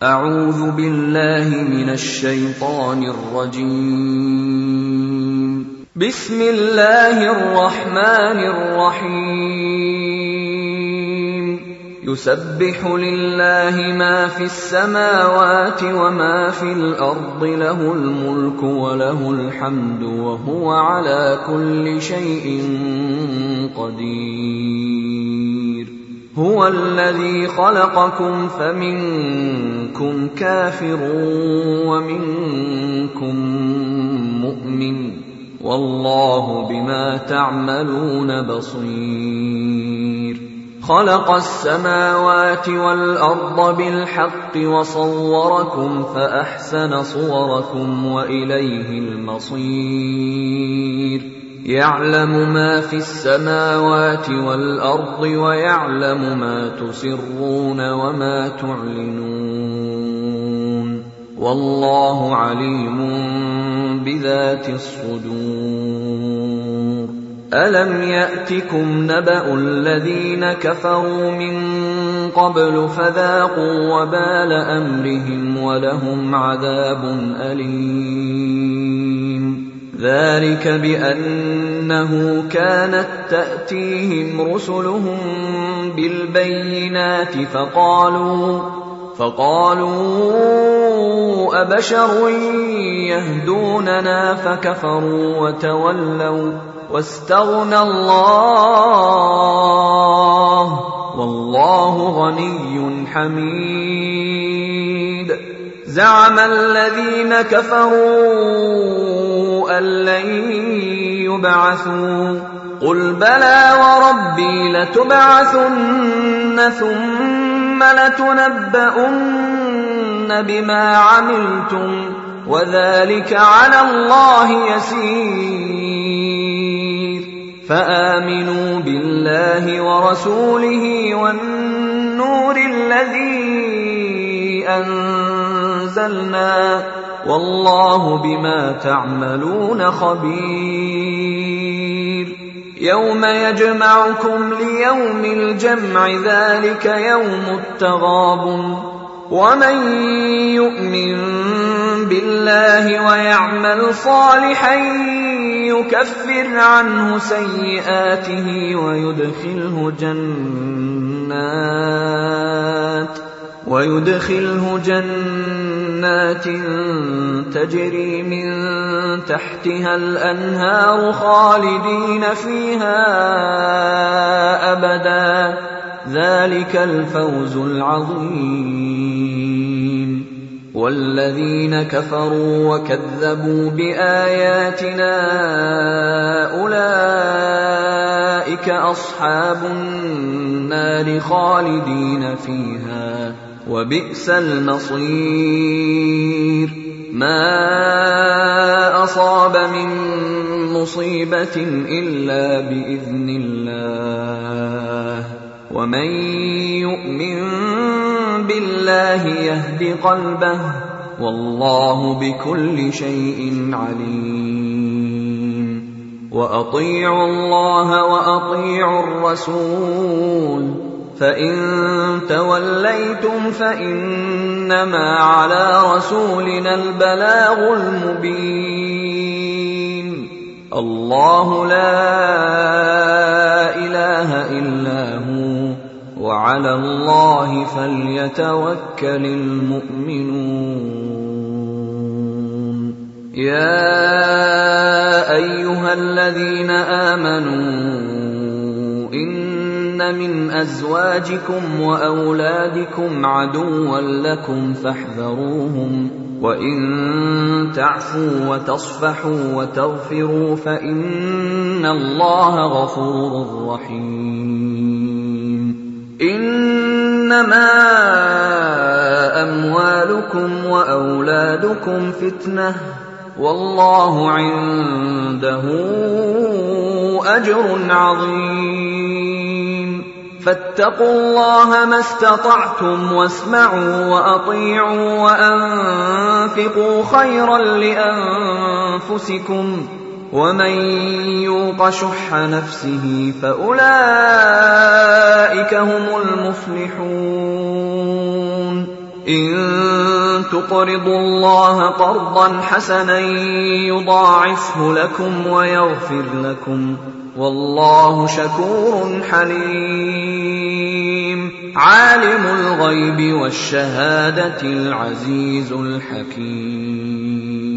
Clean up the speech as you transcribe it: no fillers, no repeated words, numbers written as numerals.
أعوذ بالله من الشيطان الرجيم. بسم الله الرحمن الرحيم. يسبح لله ما في السماوات وما في الأرض، له الملك وله الحمد وهو على كل شيء قدير. هو الذي خلقكم فمنكم كافر ومنكم مؤمن، والله بما تعملون بصير. خلق السماوات والأرض بالحق وصوركم فأحسن صوركم وإليه المصير. يعلم ما في السماوات والأرض ويعلم ما تسرون وما تعلنون، والله عليم بذات الصدور. ألم يأتكم نبأ الذين كفروا من قبل فذاقوا وبال أمرهم ولهم عذاب أليم. ذلك بأنه كانت تأتيهم رسلهم بالبينات فقالوا أبشر يهدوننا فكفروا وتولوا واستغنى الله، والله غني حميد. زعم الذين كفروا أن لن يبعثوا، قل بلى وربي لتبعثن ثم لتنبؤن بما عملتم وذلك على الله يسير. فآمنوا بالله ورسوله والنور الذي أنزلنا، والله بما تعملون خبير. يوم يجمعكم ليوم الجمع، ذلك يوم التغابن. ومن يؤمن بالله ويعمل صالحا يكفر عنه سيئاته ويدخله جنات تجري من تحتها الأنهار خالدين فيها أبدا، ذلك الفوز العظيم. والذين كفروا وكذبوا بآياتنا أولئك أصحاب النار خالدين فيها، وبئس المصير. ما أصاب من مصيبة إلا بإذن الله، ومن يؤمن بالله يهد قلبه، والله بكل شيء عليم. وأطيعوا الله وأطيعوا الرسول، فإن توليتم فإنما على رسولنا البلاغ المبين. الله لا إله إلا هو، وعلى الله فليتوكل المؤمنون. يا أيها الذين آمنوا إن من أزواجكم وأولادكم عدوا لكم فاحذروهم، وإن تعفوا وتصفحوا وتغفروا فإن الله غفور رحيم. إنما أموالكم وأولادكم فتنة، والله عنده أجر عظيم. فاتقوا الله ما استطعتم، واسمعوا وأطيعوا وأنفقوا خيرا لأنفسكم، ومن يوق شح نفسه فأولئك هم المفلحون. إن تقرضوا الله قرضا حسنا يضاعفه لكم ويغفر لكم والله شكور حليم عالم الغيب والشهادة العزيز الحكيم